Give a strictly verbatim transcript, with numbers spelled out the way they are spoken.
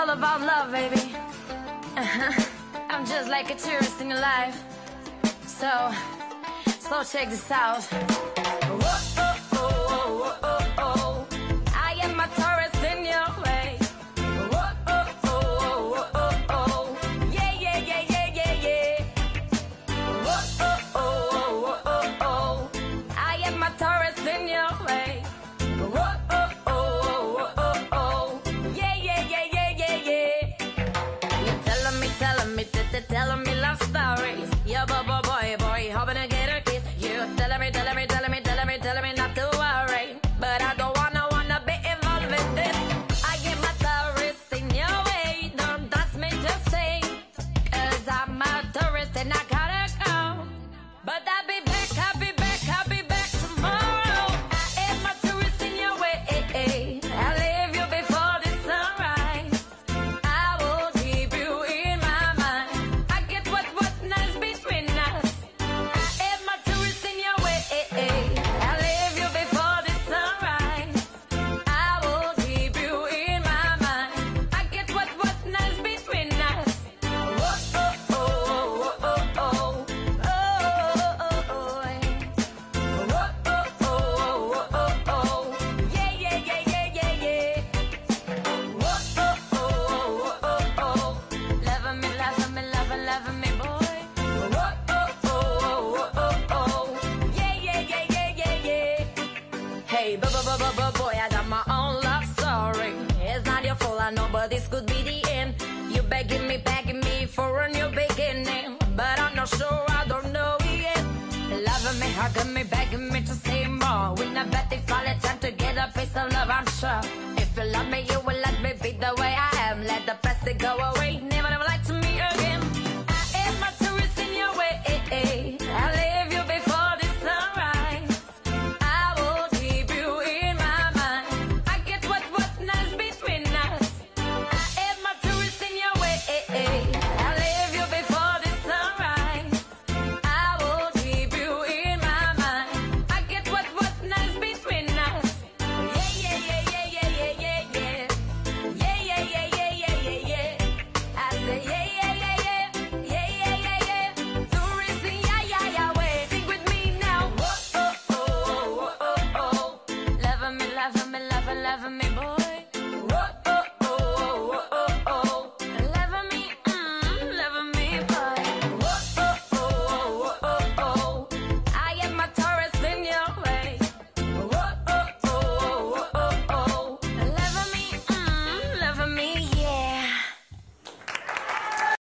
all about love, baby. Uh-huh. I'm just like a tourist in your life. So, so check this out. Whoa, oh, oh, oh, oh, oh. I am a tourist in your way. Whoa, oh, oh, oh, oh, oh. Yeah, yeah, yeah, yeah, yeah, yeah. Whoa, oh, oh, oh, oh, oh. I am a tourist in your way. Whoa, oh, oh, oh, oh, oh. Yeah, yeah, yeah, yeah, yeah, yeah. You're telling me, telling me, telling me love stories. Yeah, boy, boy, boy, boy, hoping to get a kiss. You telling me, telling me, telling me, telling me, telling me not to worry, but I don't wanna, wanna be involved in this. I am a tourist in your way. Don't ask me to say, cause I'm a tourist and I gotta go. But I'll be back, I'll be back, I'll be back tomorrow. I am a tourist in your way. I'll leave you before the sunrise. I will keep you in my mind. I get what was nice between us. I am a tourist in your way. I'll leave you before the sunrise. I will keep you in my mind. I get what was nice between us. Oh, oh, oh, oh, oh, oh. Oh, oh, oh, oh. Oh, oh, oh, oh, oh. Yeah, yeah, yeah, yeah, yeah, yeah. Oh, oh, oh, oh, oh, oh. Loving me, loving me, loving, loving me, boy. Oh, oh, oh, oh, oh, oh. Yeah, yeah, yeah, yeah, yeah, yeah. Hey, bu- bu- bu- bu- bu- boy, I got my own love story. It's not your fault, I know, but this could be the end. You begging me, begging me for a new beginning, but I'm not sure, I don't know yet. Loving me, hugging me, begging me to say more. We never bet if all the time to get a piece of love, I'm sure. If you love me, you